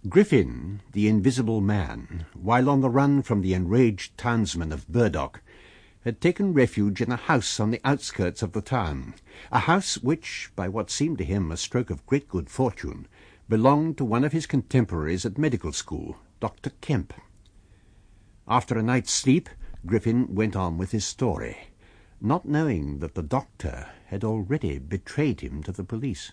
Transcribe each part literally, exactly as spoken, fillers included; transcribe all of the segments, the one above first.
Griffin, the Invisible Man, while on the run from the enraged townsmen of Burdock, had taken refuge in a house on the outskirts of the town, a house which, by what seemed to him a stroke of great good fortune, belonged to one of his contemporaries at medical school, Doctor Kemp. After a night's sleep, Griffin went on with his story, not knowing that the doctor had already betrayed him to the police.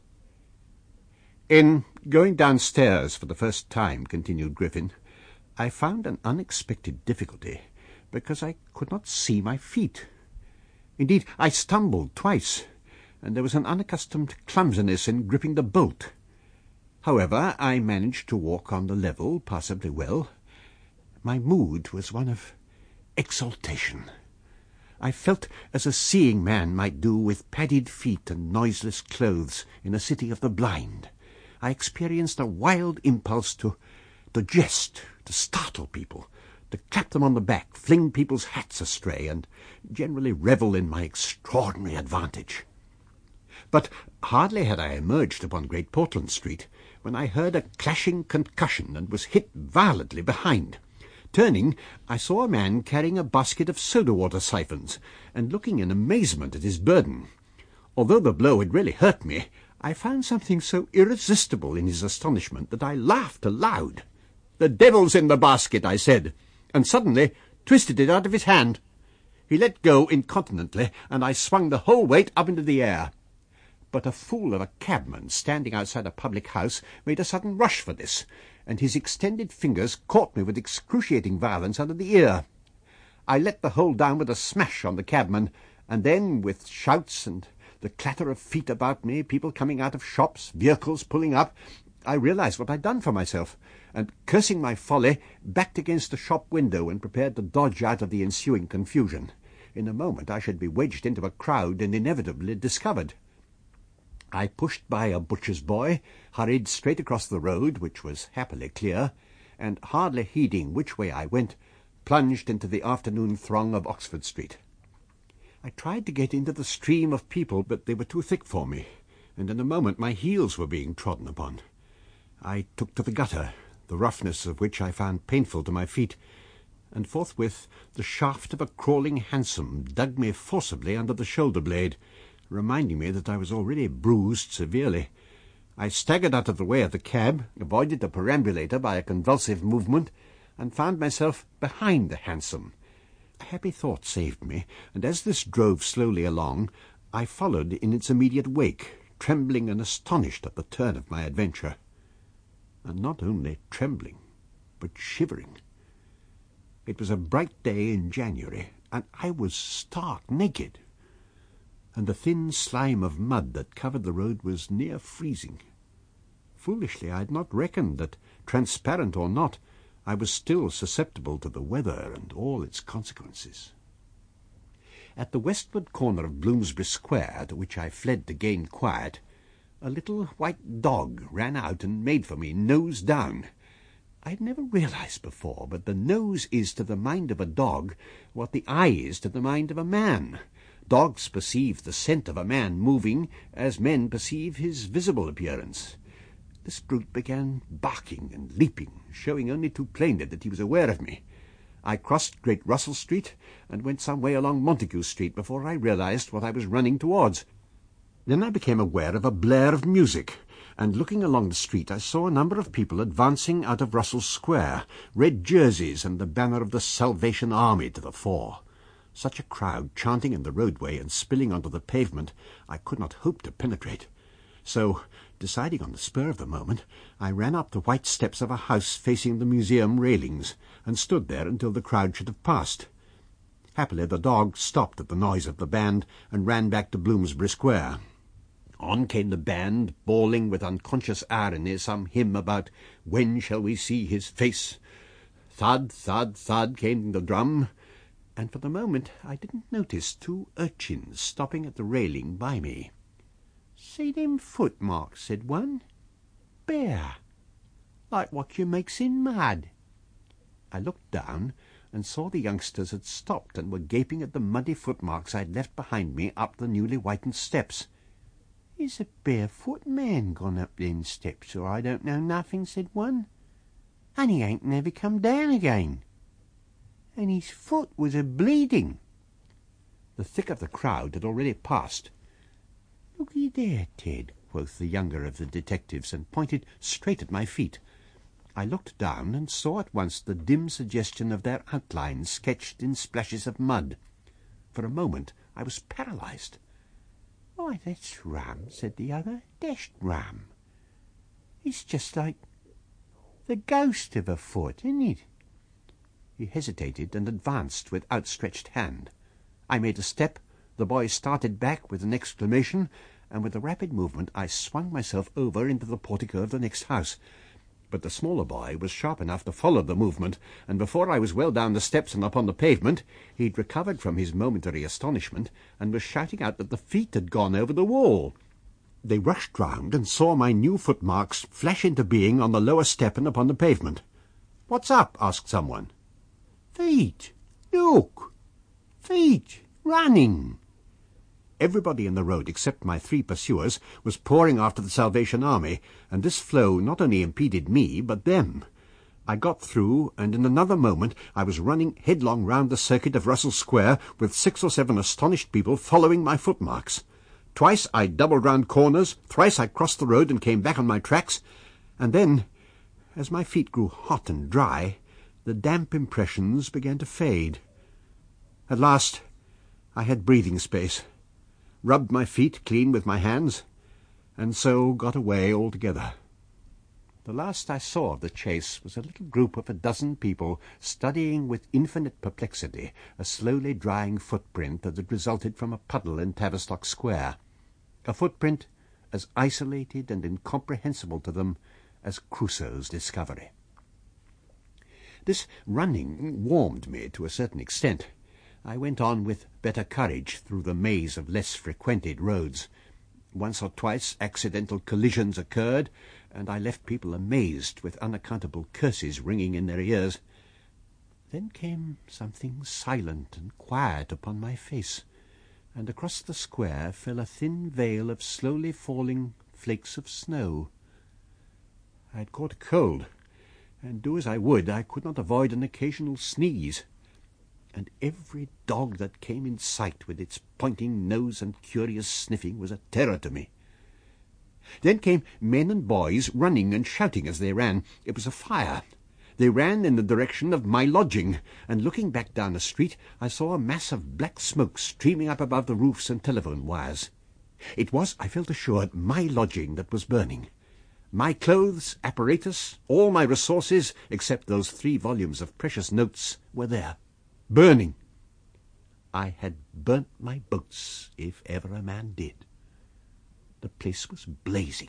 "In going downstairs for the first time," continued Griffin, "I found an unexpected difficulty, because I could not see my feet. Indeed, I stumbled twice, and there was an unaccustomed clumsiness in gripping the bolt. However, I managed to walk on the level passably well. My mood was one of exaltation. I felt as a seeing man might do with padded feet and noiseless clothes in a city of the blind. I experienced a wild impulse to, to jest, to startle people, to clap them on the back, fling people's hats astray, and generally revel in my extraordinary advantage. But hardly had I emerged upon Great Portland Street when I heard a clashing concussion and was hit violently behind. Turning, I saw a man carrying a basket of soda-water siphons, and looking in amazement at his burden. Although the blow had really hurt me, I found something so irresistible in his astonishment that I laughed aloud. "The devil's in the basket," I said, and suddenly twisted it out of his hand. He let go incontinently, and I swung the whole weight up into the air. But a fool of a cabman standing outside a public house made a sudden rush for this, and his extended fingers caught me with excruciating violence under the ear. I let the whole down with a smash on the cabman, and then, with shouts and the clatter of feet about me, people coming out of shops, vehicles pulling up, I realized what I'd done for myself, and, cursing my folly, backed against the shop window and prepared to dodge out of the ensuing confusion. In a moment I should be wedged into a crowd and inevitably discovered. I pushed by a butcher's boy, hurried straight across the road, which was happily clear, and, hardly heeding which way I went, plunged into the afternoon throng of Oxford Street. I tried to get into the stream of people, but they were too thick for me, and in a moment my heels were being trodden upon. I took to the gutter, the roughness of which I found painful to my feet, and forthwith the shaft of a crawling hansom dug me forcibly under the shoulder-blade, reminding me that I was already bruised severely. I staggered out of the way of the cab, avoided the perambulator by a convulsive movement, and found myself behind the hansom. A happy thought saved me, and as this drove slowly along, I followed in its immediate wake, trembling and astonished at the turn of my adventure. And not only trembling, but shivering. It was a bright day in January, and I was stark naked, and the thin slime of mud that covered the road was near freezing. Foolishly, I had not reckoned that, transparent or not, I was still susceptible to the weather and all its consequences. At the westward corner of Bloomsbury Square, to which I fled to gain quiet, a little white dog ran out and made for me, nose down. I had never realized before, but the nose is to the mind of a dog what the eye is to the mind of a man. Dogs perceive the scent of a man moving as men perceive his visible appearance. This brute began barking and leaping, showing only too plainly that he was aware of me. I crossed Great Russell Street and went some way along Montague Street before I realized what I was running towards. Then I became aware of a blare of music, and looking along the street I saw a number of people advancing out of Russell Square, red jerseys and the banner of the Salvation Army to the fore. Such a crowd chanting in the roadway and spilling onto the pavement I could not hope to penetrate. So, deciding on the spur of the moment, I ran up the white steps of a house facing the museum railings, and stood there until the crowd should have passed. Happily the dog stopped at the noise of the band and ran back to Bloomsbury Square. On came the band, bawling with unconscious irony some hymn about "When shall we see his face?" Thud, thud, thud came the drum, and for the moment I didn't notice two urchins stopping at the railing by me. "See them footmarks," said one. "Bare, like what you makes in mud." I looked down and saw the youngsters had stopped and were gaping at the muddy footmarks I'd left behind me up the newly whitened steps. "Is a barefoot man gone up them steps, or I don't know nothing," said one. "And he ain't never come down again. And his foot was a-bleeding." The thick of the crowd had already passed. "Look-ye there, Ted," quoth the younger of the detectives, and pointed straight at my feet. I looked down and saw at once the dim suggestion of their outlines sketched in splashes of mud. For a moment I was paralyzed. "Why, that's rum," said the other. "Dashed rum. It's just like the ghost of a foot, isn't it?" He hesitated and advanced with outstretched hand. I made a step, the boy started back with an exclamation, and with a rapid movement I swung myself over into the portico of the next house. But the smaller boy was sharp enough to follow the movement, and before I was well down the steps and upon the pavement, he'd recovered from his momentary astonishment, and was shouting out that the feet had gone over the wall. They rushed round and saw my new footmarks flash into being on the lower step and upon the pavement. "What's up?" asked someone. "Feet! Look! Feet! Running!" Everybody in the road, except my three pursuers, was pouring after the Salvation Army, and this flow not only impeded me, but them. I got through, and in another moment I was running headlong round the circuit of Russell Square, with six or seven astonished people following my footmarks. Twice I doubled round corners, thrice I crossed the road and came back on my tracks, and then, as my feet grew hot and dry, the damp impressions began to fade. At last I had breathing space, rubbed my feet clean with my hands, and so got away altogether. The last I saw of the chase was a little group of a dozen people studying with infinite perplexity a slowly drying footprint that had resulted from a puddle in Tavistock Square, a footprint as isolated and incomprehensible to them as Crusoe's discovery. This running warmed me to a certain extent. I went on with better courage through the maze of less frequented roads. Once or twice accidental collisions occurred, and I left people amazed with unaccountable curses ringing in their ears. Then came something silent and quiet upon my face, and across the square fell a thin veil of slowly falling flakes of snow. I had caught a cold, and do as I would, I could not avoid an occasional sneeze, and every dog that came in sight with its pointing nose and curious sniffing was a terror to me. Then came men and boys running and shouting as they ran. It was a fire. They ran in the direction of my lodging, and looking back down the street, I saw a mass of black smoke streaming up above the roofs and telephone wires. It was, I felt assured, my lodging that was burning. My clothes, apparatus, all my resources, except those three volumes of precious notes, were there, burning. I had burnt my boats, if ever a man did. The place was blazing.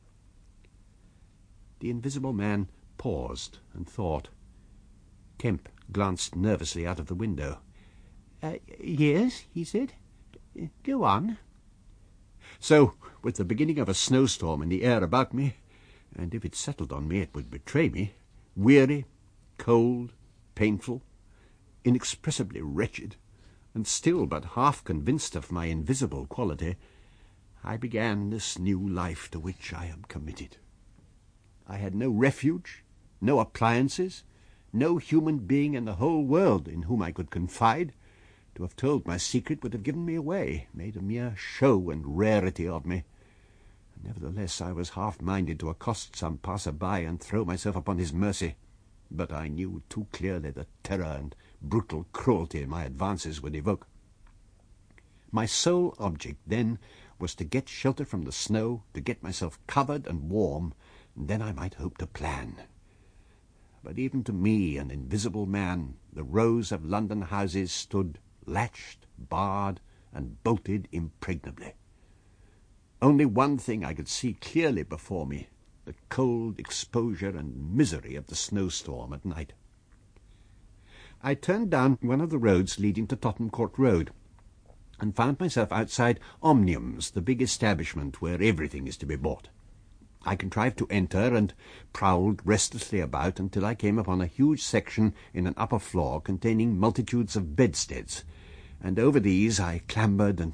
The Invisible Man paused and thought. Kemp glanced nervously out of the window. Uh, yes, he said. Go on. So, with the beginning of a snowstorm in the air about me, and if it settled on me it would betray me, weary, cold, painful, inexpressibly wretched, and still but half convinced of my invisible quality, I began this new life to which I am committed. I had no refuge, no appliances, no human being in the whole world in whom I could confide. To have told my secret would have given me away, made a mere show and rarity of me. Nevertheless, I was half-minded to accost some passer-by and throw myself upon his mercy, but I knew too clearly the terror and brutal cruelty my advances would evoke. My sole object, then, was to get shelter from the snow, to get myself covered and warm, and then I might hope to plan. But even to me, an invisible man, the rows of London houses stood latched, barred, and bolted impregnably. Only one thing I could see clearly before me, the cold exposure and misery of the snowstorm at night. I turned down one of the roads leading to Tottenham Court Road, and found myself outside Omnium's, the big establishment where everything is to be bought. I contrived to enter, and prowled restlessly about until I came upon a huge section in an upper floor containing multitudes of bedsteads, and over these I clambered and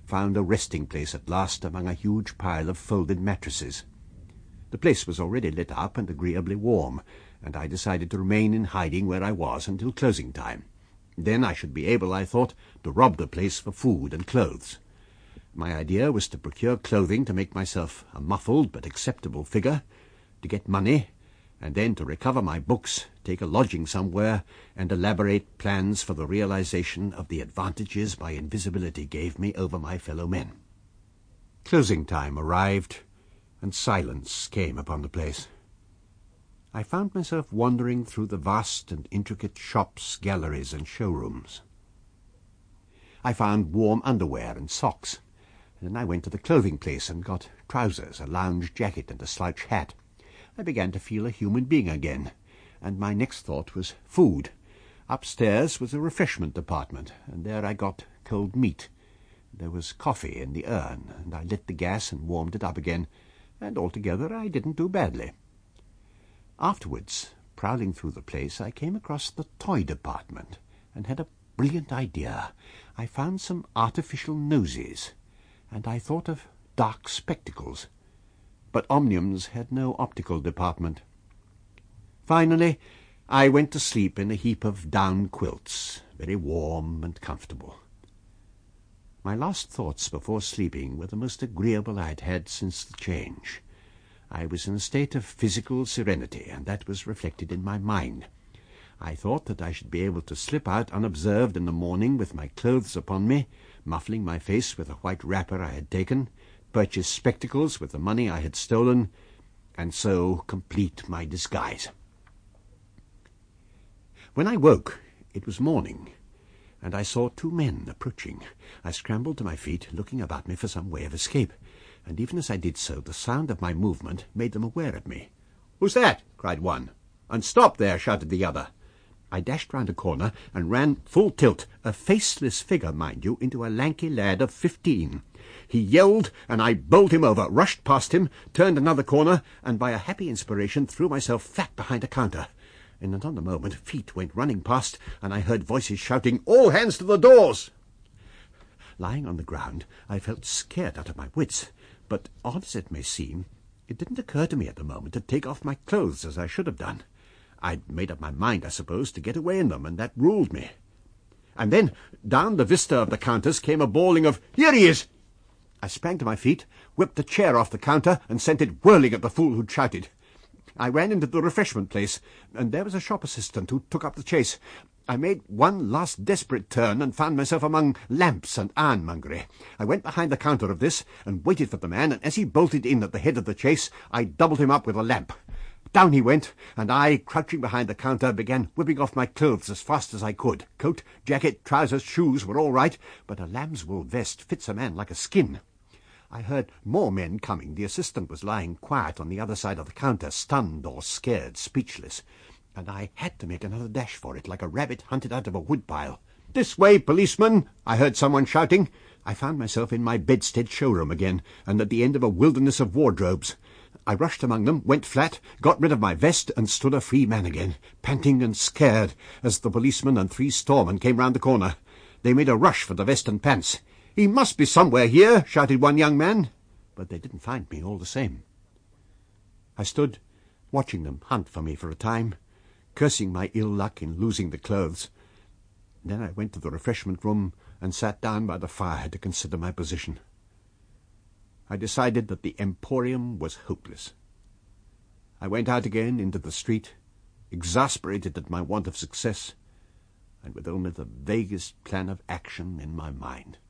found a resting place at last among a huge pile of folded mattresses. The place was already lit up and agreeably warm, and I decided to remain in hiding where I was until closing time. Then I should be able, I thought, to rob the place for food and clothes. My idea was to procure clothing to make myself a muffled but acceptable figure, to get money, and then to recover my books, take a lodging somewhere, and elaborate plans for the realization of the advantages my invisibility gave me over my fellow men. Closing time arrived, and silence came upon the place. I found myself wandering through the vast and intricate shops, galleries, and showrooms. I found warm underwear and socks, and then I went to the clothing place and got trousers, a lounge jacket, and a slouch hat. I began to feel a human being again, and my next thought was food. Upstairs was a refreshment department, and there I got cold meat. There was coffee in the urn, and I lit the gas and warmed it up again, and altogether I didn't do badly. Afterwards, prowling through the place, I came across the toy department, and had a brilliant idea. I found some artificial noses, and I thought of dark spectacles. But Omniums had no optical department. Finally, I went to sleep in a heap of down quilts, very warm and comfortable. My last thoughts before sleeping were the most agreeable I had had since the change. I was in a state of physical serenity, and that was reflected in my mind. I thought that I should be able to slip out unobserved in the morning with my clothes upon me, muffling my face with a white wrapper I had taken, purchase spectacles with the money I had stolen, and so complete my disguise. When I woke, it was morning, and I saw two men approaching. I scrambled to my feet, looking about me for some way of escape, and even as I did so, the sound of my movement made them aware of me. "Who's that?" cried one. "And stop there!" shouted the other. I dashed round a corner and ran full tilt, a faceless figure, mind you, into a lanky lad of fifteen. He yelled, and I bowled him over, rushed past him, turned another corner, and by a happy inspiration threw myself flat behind a counter. In another moment feet went running past, and I heard voices shouting, "All hands to the doors!" Lying on the ground, I felt scared out of my wits, but odd as it may seem, it didn't occur to me at the moment to take off my clothes as I should have done. I'd made up my mind, I suppose, to get away in them, and that ruled me. And then, down the vista of the counters came a bawling of, "Here he is!" I sprang to my feet, whipped the chair off the counter, and sent it whirling at the fool who'd shouted. I ran into the refreshment place, and there was a shop assistant who took up the chase. I made one last desperate turn, and found myself among lamps and ironmongery. I went behind the counter of this, and waited for the man, and as he bolted in at the head of the chase, I doubled him up with a lamp. Down he went, and I, crouching behind the counter, began whipping off my clothes as fast as I could. Coat, jacket, trousers, shoes were all right, but a lamb's wool vest fits a man like a skin. I heard more men coming. The assistant was lying quiet on the other side of the counter, stunned or scared, speechless, and I had to make another dash for it, like a rabbit hunted out of a woodpile. "This way, policeman!" I heard someone shouting. I found myself in my bedstead showroom again, and at the end of a wilderness of wardrobes. I rushed among them, went flat, got rid of my vest, and stood a free man again, panting and scared, as the policeman and three storemen came round the corner. They made a rush for the vest and pants. "He must be somewhere here," shouted one young man, but they didn't find me all the same. I stood watching them hunt for me for a time, cursing my ill luck in losing the clothes. Then I went to the refreshment room and sat down by the fire to consider my position. I decided that the Emporium was hopeless. I went out again into the street, exasperated at my want of success, and with only the vaguest plan of action in my mind.